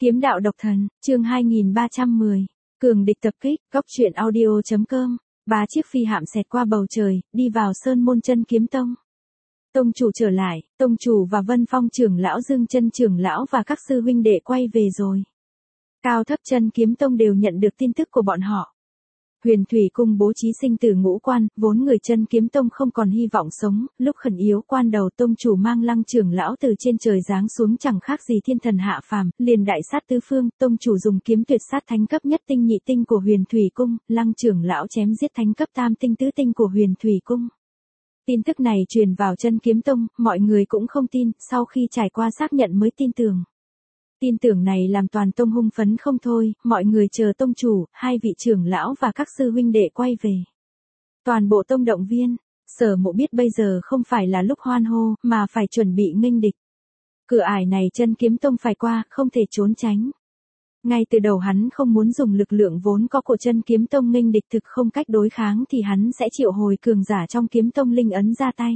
Kiếm đạo độc thần, chương 2310. Cường địch tập kích, góc truyện audio.com. 3 chiếc phi hạm xẹt qua bầu trời, đi vào sơn môn chân kiếm tông. Tông chủ trở lại, tông chủ và Vân Phong trưởng lão, Dương Chân trưởng lão và các sư huynh đệ quay về rồi. Cao thấp chân kiếm tông đều nhận được tin tức của bọn họ. Huyền Thủy Cung bố trí sinh tử ngũ quan, vốn người chân kiếm tông không còn hy vọng sống, lúc khẩn yếu quan đầu tông chủ mang Lăng trưởng lão từ trên trời giáng xuống chẳng khác gì thiên thần hạ phàm, liền đại sát tứ phương, tông chủ dùng kiếm tuyệt sát thánh cấp nhất tinh nhị tinh của Huyền Thủy Cung, Lăng trưởng lão chém giết thánh cấp tam tinh tứ tinh của Huyền Thủy Cung. Tin tức này truyền vào chân kiếm tông, mọi người cũng không tin, sau khi trải qua xác nhận mới tin tưởng. Tin tưởng này làm toàn tông hung phấn không thôi, mọi người chờ tông chủ, hai vị trưởng lão và các sư huynh đệ quay về. Toàn bộ tông động viên, Sở Mộ biết bây giờ không phải là lúc hoan hô, mà phải chuẩn bị nghênh địch. Cửa ải này chân kiếm tông phải qua, không thể trốn tránh. Ngay từ đầu hắn không muốn dùng lực lượng vốn có của chân kiếm tông nghênh địch, thực không cách đối kháng thì hắn sẽ triệu hồi cường giả trong kiếm tông linh ấn ra tay.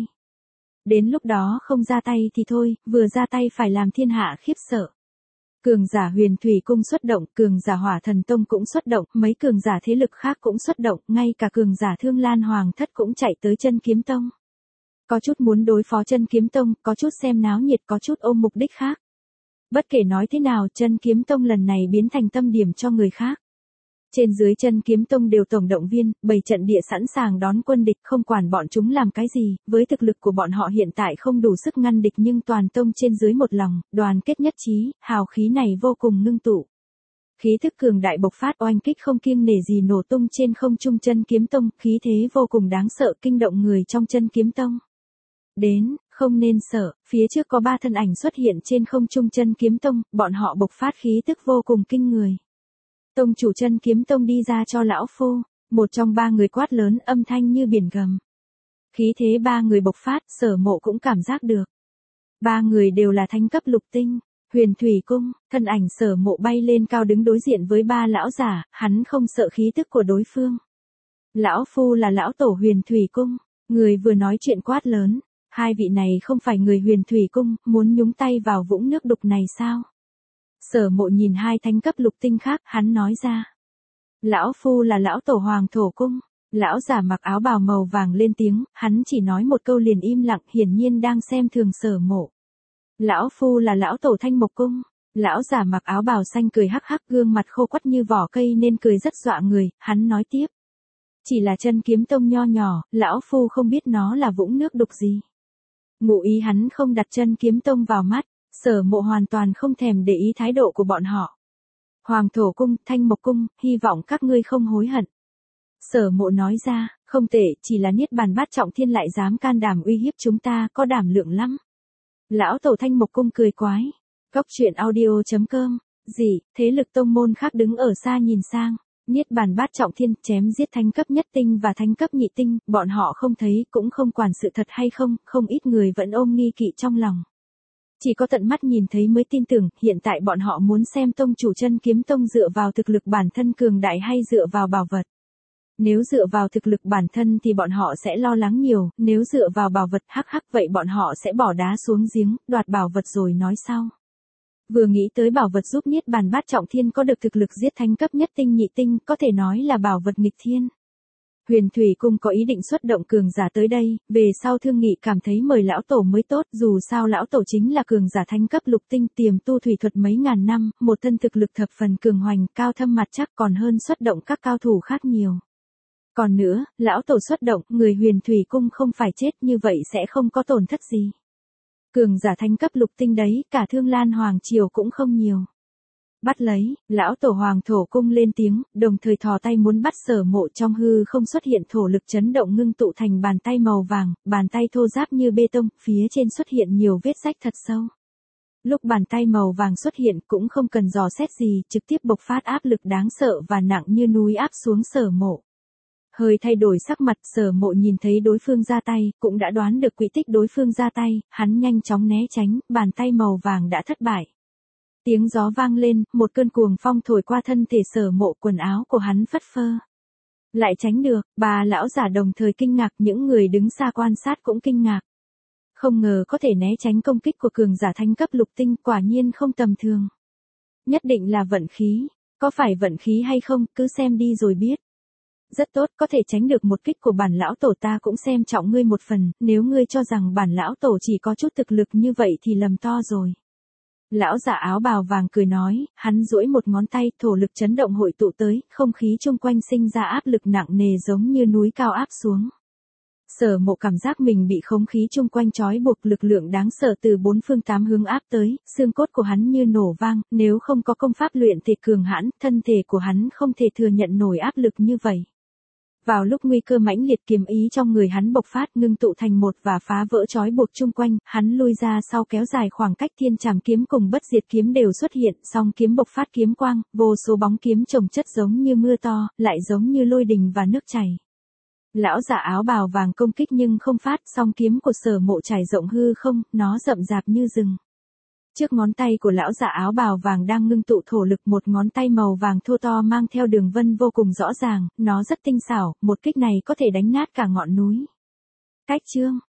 Đến lúc đó không ra tay thì thôi, vừa ra tay phải làm thiên hạ khiếp sợ. Cường giả Huyền Thủy Cung xuất động, cường giả Hỏa Thần Tông cũng xuất động, mấy cường giả thế lực khác cũng xuất động, ngay cả cường giả Thương Lan Hoàng Thất cũng chạy tới chân kiếm tông. Có chút muốn đối phó chân kiếm tông, có chút xem náo nhiệt, có chút ôm mục đích khác. Bất kể nói thế nào, chân kiếm tông lần này biến thành tâm điểm cho người khác. Trên dưới chân kiếm tông đều tổng động viên, bày trận địa sẵn sàng đón quân địch, không quản bọn chúng làm cái gì, với thực lực của bọn họ hiện tại không đủ sức ngăn địch nhưng toàn tông trên dưới một lòng, đoàn kết nhất trí, hào khí này vô cùng ngưng tụ. Khí thức cường đại bộc phát, oanh kích không kiêng nể gì nổ tung trên không trung chân kiếm tông, khí thế vô cùng đáng sợ, kinh động người trong chân kiếm tông. Đến, không nên sợ, phía trước có 3 thân ảnh xuất hiện trên không trung chân kiếm tông, bọn họ bộc phát khí tức vô cùng kinh người. Tông chủ chân kiếm tông đi ra cho lão phu, một trong 3 người quát lớn, âm thanh như biển gầm. Khí thế 3 người bộc phát, Sở Mộ cũng cảm giác được. 3 người đều là thánh cấp lục tinh. Huyền Thủy Cung, thân ảnh Sở Mộ bay lên cao đứng đối diện với 3 lão giả, hắn không sợ khí tức của đối phương. Lão phu là lão tổ Huyền Thủy Cung, người vừa nói chuyện quát lớn, 2 vị này không phải người Huyền Thủy Cung, muốn nhúng tay vào vũng nước đục này sao? Sở Mộ nhìn 2 thánh cấp lục tinh khác, hắn nói ra. Lão phu là lão tổ Hoàng Thổ Cung. Lão giả mặc áo bào màu vàng lên tiếng, hắn chỉ nói một câu liền im lặng, hiển nhiên đang xem thường Sở Mộ. Lão phu là lão tổ Thanh Mộc Cung. Lão giả mặc áo bào xanh cười hắc hắc, gương mặt khô quắt như vỏ cây nên cười rất dọa người, hắn nói tiếp. Chỉ là chân kiếm tông nho nhỏ, lão phu không biết nó là vũng nước đục gì. Ngụ ý hắn không đặt chân kiếm tông vào mắt. Sở Mộ hoàn toàn không thèm để ý thái độ của bọn họ. Hoàng Thổ Cung, Thanh Mộc Cung, hy vọng các ngươi không hối hận. Sở Mộ nói ra, không tệ, chỉ là Niết Bàn Bát Trọng Thiên lại dám can đảm uy hiếp chúng ta, có đảm lượng lắm. Lão tổ Thanh Mộc Cung cười quái. Góc truyện audio.com. Gì, thế lực tông môn khác đứng ở xa nhìn sang. Niết Bàn Bát Trọng Thiên chém giết thánh cấp nhất tinh và thánh cấp nhị tinh, bọn họ không thấy cũng không quản sự thật hay không, không ít người vẫn ôm nghi kỵ trong lòng. Chỉ có tận mắt nhìn thấy mới tin tưởng, hiện tại bọn họ muốn xem tông chủ chân kiếm tông dựa vào thực lực bản thân cường đại hay dựa vào bảo vật. Nếu dựa vào thực lực bản thân thì bọn họ sẽ lo lắng nhiều, nếu dựa vào bảo vật hắc hắc vậy bọn họ sẽ bỏ đá xuống giếng, đoạt bảo vật rồi nói sau. Vừa nghĩ tới bảo vật giúp Niết Bàn Bát Trọng Thiên có được thực lực giết thánh cấp nhất tinh nhị tinh, có thể nói là bảo vật nghịch thiên. Huyền Thủy Cung có ý định xuất động cường giả tới đây, về sau thương nghị cảm thấy mời lão tổ mới tốt, dù sao lão tổ chính là cường giả thánh cấp lục tinh, tiềm tu thủy thuật mấy ngàn năm, một thân thực lực thập phần cường hoành, cao thâm mặt chắc, còn hơn xuất động các cao thủ khác nhiều. Còn nữa, lão tổ xuất động, người Huyền Thủy Cung không phải chết, như vậy sẽ không có tổn thất gì. Cường giả thánh cấp lục tinh đấy, cả Thương Lan Hoàng Triều cũng không nhiều. Bắt lấy, lão tổ Hoàng Thổ Cung lên tiếng, đồng thời thò tay muốn bắt Sở Mộ, trong hư không xuất hiện thổ lực chấn động ngưng tụ thành bàn tay màu vàng, bàn tay thô ráp như bê tông, phía trên xuất hiện nhiều vết rách thật sâu. Lúc bàn tay màu vàng xuất hiện cũng không cần dò xét gì, trực tiếp bộc phát áp lực đáng sợ và nặng như núi áp xuống Sở Mộ. Hơi thay đổi sắc mặt, Sở Mộ nhìn thấy đối phương ra tay, cũng đã đoán được quỹ tích đối phương ra tay, hắn nhanh chóng né tránh, bàn tay màu vàng đã thất bại. Tiếng gió vang lên, một cơn cuồng phong thổi qua thân thể Sở Mộ, quần áo của hắn phất phơ. Lại tránh được, 3 lão giả đồng thời kinh ngạc, những người đứng xa quan sát cũng kinh ngạc. Không ngờ có thể né tránh công kích của cường giả thánh cấp lục tinh, quả nhiên không tầm thường. Nhất định là vận khí. Có phải vận khí hay không, cứ xem đi rồi biết. Rất tốt, có thể tránh được một kích của bản lão tổ ta cũng xem trọng ngươi một phần, nếu ngươi cho rằng bản lão tổ chỉ có chút thực lực như vậy thì lầm to rồi. Lão giả áo bào vàng cười nói, hắn duỗi một ngón tay, thổ lực chấn động hội tụ tới, không khí chung quanh sinh ra áp lực nặng nề giống như núi cao áp xuống. Sở Mộ cảm giác mình bị không khí chung quanh trói buộc, lực lượng đáng sợ từ bốn phương tám hướng áp tới, xương cốt của hắn như nổ vang, nếu không có công pháp luyện thể cường hãn, thân thể của hắn không thể thừa nhận nổi áp lực như vậy. Vào lúc nguy cơ mãnh liệt, kiếm ý trong người hắn bộc phát, ngưng tụ thành một và phá vỡ trói buộc chung quanh, hắn lui ra sau kéo dài khoảng cách, thiên trảm kiếm cùng bất diệt kiếm đều xuất hiện, song kiếm bộc phát kiếm quang, vô số bóng kiếm chồng chất giống như mưa to, lại giống như lôi đình và nước chảy. Lão giả áo bào vàng công kích nhưng không phát, song kiếm của Sở Mộ trải rộng hư không, nó rậm rạp như rừng. Trước ngón tay của lão giả áo bào vàng đang ngưng tụ thổ lực, một ngón tay màu vàng thô to mang theo đường vân vô cùng rõ ràng, nó rất tinh xảo, một kích này có thể đánh nát cả ngọn núi. Cách chương